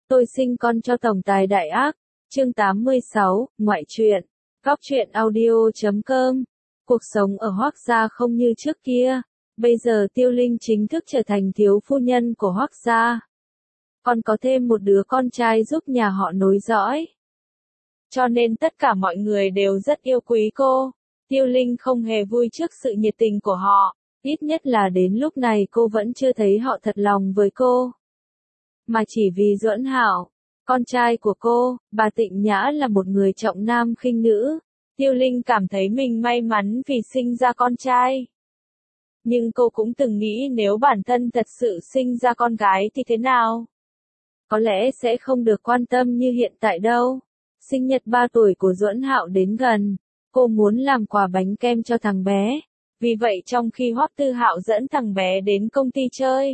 Tôi sinh con cho tổng tài đại ác. Chương 86, ngoại truyện. Góc truyện audio.com. Cuộc sống ở Hoác gia không như trước kia. Bây giờ Tiêu Linh chính thức trở thành thiếu phu nhân của Hoác gia. Còn có thêm một đứa con trai giúp nhà họ nối dõi. Cho nên tất cả mọi người đều rất yêu quý cô. Tiêu Linh không hề vui trước sự nhiệt tình của họ. Ít nhất là đến lúc này cô vẫn chưa thấy họ thật lòng với cô. Mà chỉ vì Duẫn Hạo, con trai của cô, bà Tịnh Nhã là một người trọng nam khinh nữ. Tiêu Linh cảm thấy mình may mắn vì sinh ra con trai. Nhưng cô cũng từng nghĩ nếu bản thân thật sự sinh ra con gái thì thế nào? Có lẽ sẽ không được quan tâm như hiện tại đâu. Sinh nhật 3 tuổi của Duẫn Hạo đến gần, cô muốn làm quà bánh kem cho thằng bé. Vì vậy trong khi Hoắc Tư Hạo dẫn thằng bé đến công ty chơi,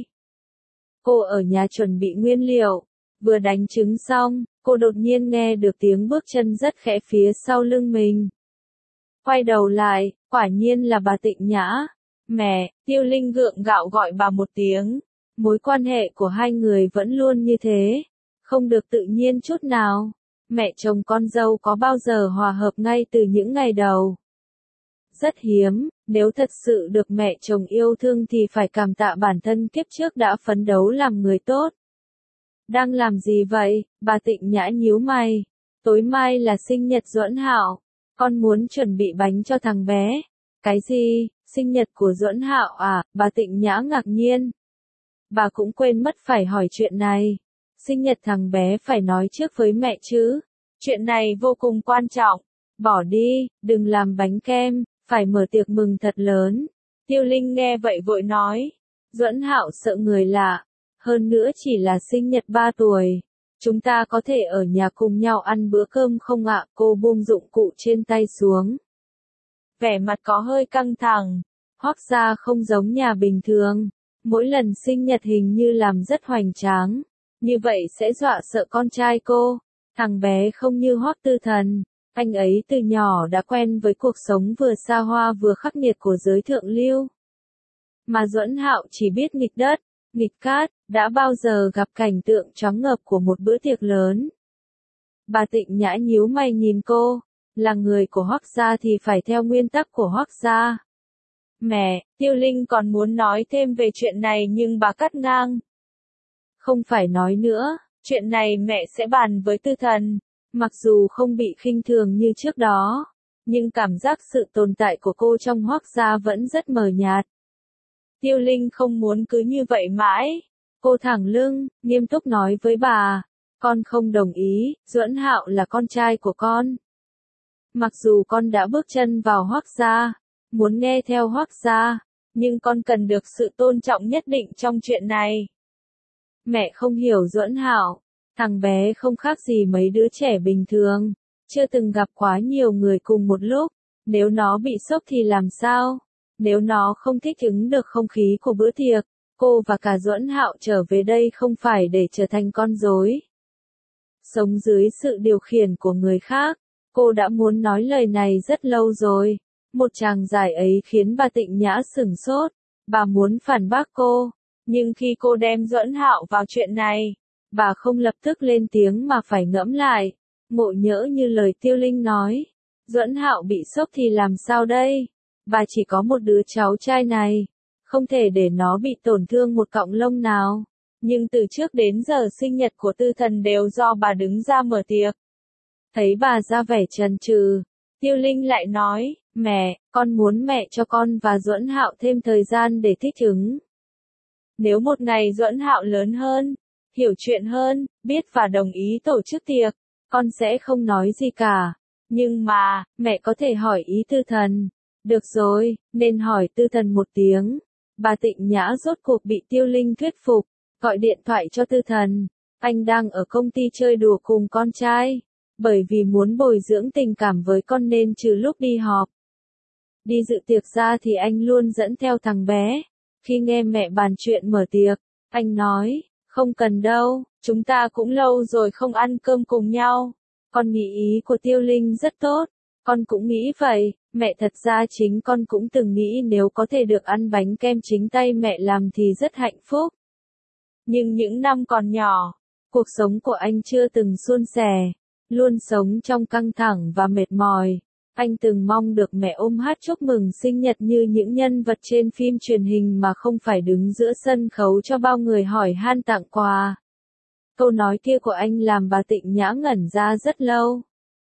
cô ở nhà chuẩn bị nguyên liệu, vừa đánh trứng xong, cô đột nhiên nghe được tiếng bước chân rất khẽ phía sau lưng mình. Quay đầu lại, quả nhiên là bà Tịnh Nhã. Mẹ, Tiêu Linh gượng gạo gọi bà một tiếng. Mối quan hệ của hai người vẫn luôn như thế, không được tự nhiên chút nào. Mẹ chồng con dâu có bao giờ hòa hợp ngay từ những ngày đầu. Rất hiếm, nếu thật sự được mẹ chồng yêu thương thì phải cảm tạ bản thân kiếp trước đã phấn đấu làm người tốt. Đang làm gì vậy? Bà Tịnh Nhã nhíu mày. Tối mai là sinh nhật Duẫn Hạo, con muốn chuẩn bị bánh cho thằng bé. Cái gì? Sinh nhật của Duẫn Hạo à? Bà Tịnh Nhã ngạc nhiên. Bà cũng quên mất phải hỏi chuyện này. Sinh nhật thằng bé phải nói trước với mẹ chứ. Chuyện này vô cùng quan trọng. Bỏ đi, đừng làm bánh kem, phải mở tiệc mừng thật lớn. Tiêu Linh nghe vậy vội nói. Duẫn Hạo sợ người lạ. Hơn nữa chỉ là sinh nhật 3 tuổi. Chúng ta có thể ở nhà cùng nhau ăn bữa cơm không ạ? Cô buông dụng cụ trên tay xuống. Vẻ mặt có hơi căng thẳng. Hoắc gia không giống nhà bình thường. Mỗi lần sinh nhật hình như làm rất hoành tráng. Như vậy sẽ dọa sợ con trai cô. Thằng bé không như Hoắc Tư Thần. Anh ấy từ nhỏ đã quen với cuộc sống vừa xa hoa vừa khắc nghiệt của giới thượng lưu. Mà Duẫn Hạo chỉ biết nghịch đất, nghịch cát, đã bao giờ gặp cảnh tượng choáng ngợp của một bữa tiệc lớn. Bà Tịnh Nhã nhíu mày nhìn cô, là người của Hoắc gia thì phải theo nguyên tắc của Hoắc gia. Mẹ, Tiêu Linh còn muốn nói thêm về chuyện này nhưng bà cắt ngang. Không phải nói nữa, chuyện này mẹ sẽ bàn với Tư Thần. Mặc dù không bị khinh thường như trước đó, nhưng cảm giác sự tồn tại của cô trong Hoắc gia vẫn rất mờ nhạt. Tiêu Linh không muốn cứ như vậy mãi. Cô thẳng lưng, nghiêm túc nói với bà. Con không đồng ý, Duẫn Hạo là con trai của con. Mặc dù con đã bước chân vào Hoắc gia, muốn nghe theo Hoắc gia, nhưng con cần được sự tôn trọng nhất định trong chuyện này. Mẹ không hiểu Duẫn Hạo. Thằng bé không khác gì mấy đứa trẻ bình thường, chưa từng gặp quá nhiều người cùng một lúc. Nếu nó bị sốc thì làm sao? Nếu nó không thích ứng được không khí của bữa tiệc, cô và cả Duẫn Hạo trở về đây không phải để trở thành con rối. Sống dưới sự điều khiển của người khác, cô đã muốn nói lời này rất lâu rồi. Một tràng giải ấy khiến bà Tịnh Nhã sửng sốt, bà muốn phản bác cô, nhưng khi cô đem Duẫn Hạo vào chuyện này, bà không lập tức lên tiếng mà phải ngẫm lại. Ngộ nhỡ như lời Tiêu Linh nói, Duẫn Hạo bị sốc thì làm sao đây? Bà chỉ có một đứa cháu trai này, không thể để nó bị tổn thương một cọng lông nào. Nhưng từ trước đến giờ sinh nhật của Tư Thần đều do bà đứng ra mở tiệc. Thấy bà ra vẻ chần chừ, Tiêu Linh lại nói, mẹ, con muốn mẹ cho con và Duẫn Hạo thêm thời gian để thích ứng. Nếu một ngày Duẫn Hạo lớn hơn, hiểu chuyện hơn, biết và đồng ý tổ chức tiệc, con sẽ không nói gì cả. Nhưng mà, mẹ có thể hỏi ý Tư Thần. Được rồi, nên hỏi Tư Thần một tiếng. Bà Tịnh Nhã rốt cuộc bị Tiêu Linh thuyết phục, gọi điện thoại cho Tư Thần. Anh đang ở công ty chơi đùa cùng con trai. Bởi vì muốn bồi dưỡng tình cảm với con nên trừ lúc đi họp, đi dự tiệc ra thì anh luôn dẫn theo thằng bé. Khi nghe mẹ bàn chuyện mở tiệc, anh nói, không cần đâu, chúng ta cũng lâu rồi không ăn cơm cùng nhau. Con nghĩ ý của Tiêu Linh rất tốt, con cũng nghĩ vậy. Mẹ thật ra chính con cũng từng nghĩ nếu có thể được ăn bánh kem chính tay mẹ làm thì rất hạnh phúc. Nhưng những năm còn nhỏ, Cuộc sống của anh chưa từng suôn sẻ, luôn sống trong căng thẳng và mệt mỏi. Anh từng mong được mẹ ôm hát chúc mừng sinh nhật như những nhân vật trên phim truyền hình mà không phải đứng giữa sân khấu cho bao người hỏi han tặng quà. Câu nói kia của anh làm bà Tịnh Nhã ngẩn ra rất lâu.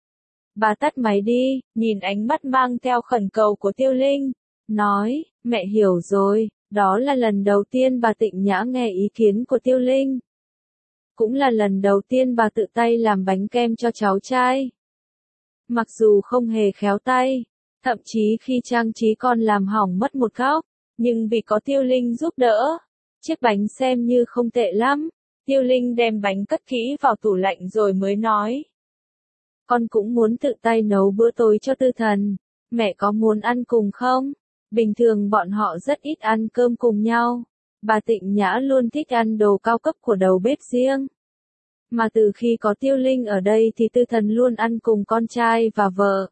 Bà tắt máy đi, nhìn ánh mắt mang theo khẩn cầu của Tiêu Linh, nói, mẹ hiểu rồi. Đó là lần đầu tiên bà Tịnh Nhã nghe ý kiến của Tiêu Linh. Cũng là lần đầu tiên bà tự tay làm bánh kem cho cháu trai. Mặc dù không hề khéo tay, thậm chí khi trang trí còn làm hỏng mất một góc, nhưng vì có Tiêu Linh giúp đỡ, chiếc bánh xem như không tệ lắm. Tiêu Linh đem bánh cất kỹ vào tủ lạnh rồi mới nói. Con cũng muốn tự tay nấu bữa tối cho Tư Thần, mẹ có muốn ăn cùng không? Bình thường bọn họ rất ít ăn cơm cùng nhau. Bà Tịnh Nhã luôn thích ăn đồ cao cấp của đầu bếp riêng. Mà từ khi có Tiêu Linh ở đây thì Tư Thần luôn ăn cùng con trai và vợ.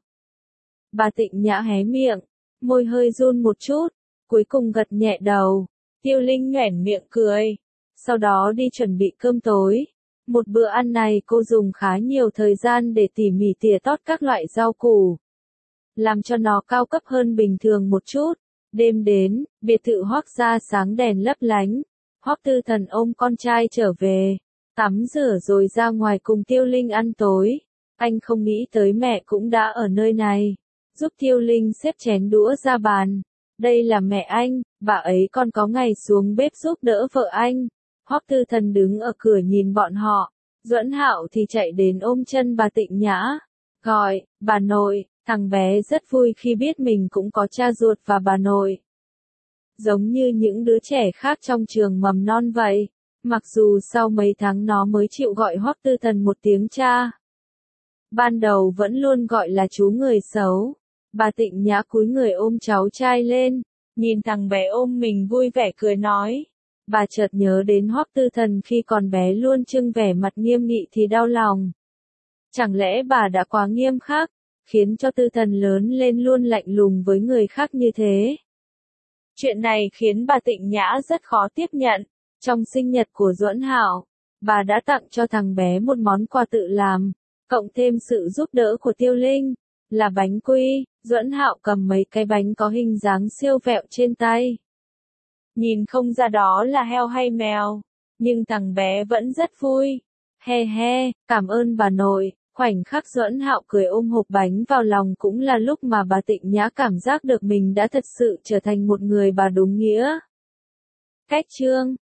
Bà Tịnh Nhã hé miệng, môi hơi run một chút, cuối cùng gật nhẹ đầu. Tiêu Linh nhoẻn miệng cười, sau đó đi chuẩn bị cơm tối. Một bữa ăn này cô dùng khá nhiều thời gian để tỉ mỉ tỉa tót các loại rau củ, làm cho nó cao cấp hơn bình thường một chút. Đêm đến, biệt thự Hoắc gia sáng đèn lấp lánh. Hoắc Tư Thần ôm con trai trở về, tắm rửa rồi ra ngoài cùng Tiêu Linh ăn tối. Anh không nghĩ tới mẹ cũng đã ở nơi này, giúp Tiêu Linh xếp chén đũa ra bàn. Đây là mẹ anh, bà ấy còn có ngày xuống bếp giúp đỡ vợ anh. Hoắc Tư Thần đứng ở cửa nhìn bọn họ, Duẫn Hạo thì chạy đến ôm chân bà Tịnh Nhã, gọi, bà nội. Thằng bé rất vui khi biết mình cũng có cha ruột và bà nội. Giống như những đứa trẻ khác trong trường mầm non vậy, mặc dù sau mấy tháng nó mới chịu gọi Hoắc Tư Thần một tiếng cha. Ban đầu vẫn luôn gọi là chú người xấu. Bà Tịnh Nhã cúi người ôm cháu trai lên, nhìn thằng bé ôm mình vui vẻ cười nói. Bà chợt nhớ đến Hoắc Tư Thần khi còn bé luôn trưng vẻ mặt nghiêm nghị thì đau lòng. Chẳng lẽ bà đã quá nghiêm khắc, khiến cho Tư Thần lớn lên luôn lạnh lùng với người khác như thế? Chuyện này khiến bà Tịnh Nhã rất khó tiếp nhận. Trong sinh nhật của Duẫn Hạo, bà đã tặng cho thằng bé một món quà tự làm, cộng thêm sự giúp đỡ của Tiêu Linh, là bánh quy. Duẫn Hạo cầm mấy cái bánh có hình dáng siêu vẹo trên tay. Nhìn không ra đó là heo hay mèo, nhưng thằng bé vẫn rất vui. He he, cảm ơn bà nội. Khoảnh khắc Duẫn Hạo cười ôm hộp bánh vào lòng cũng là lúc mà bà Tịnh Nhã cảm giác được mình đã thật sự trở thành một người bà đúng nghĩa. Cách chương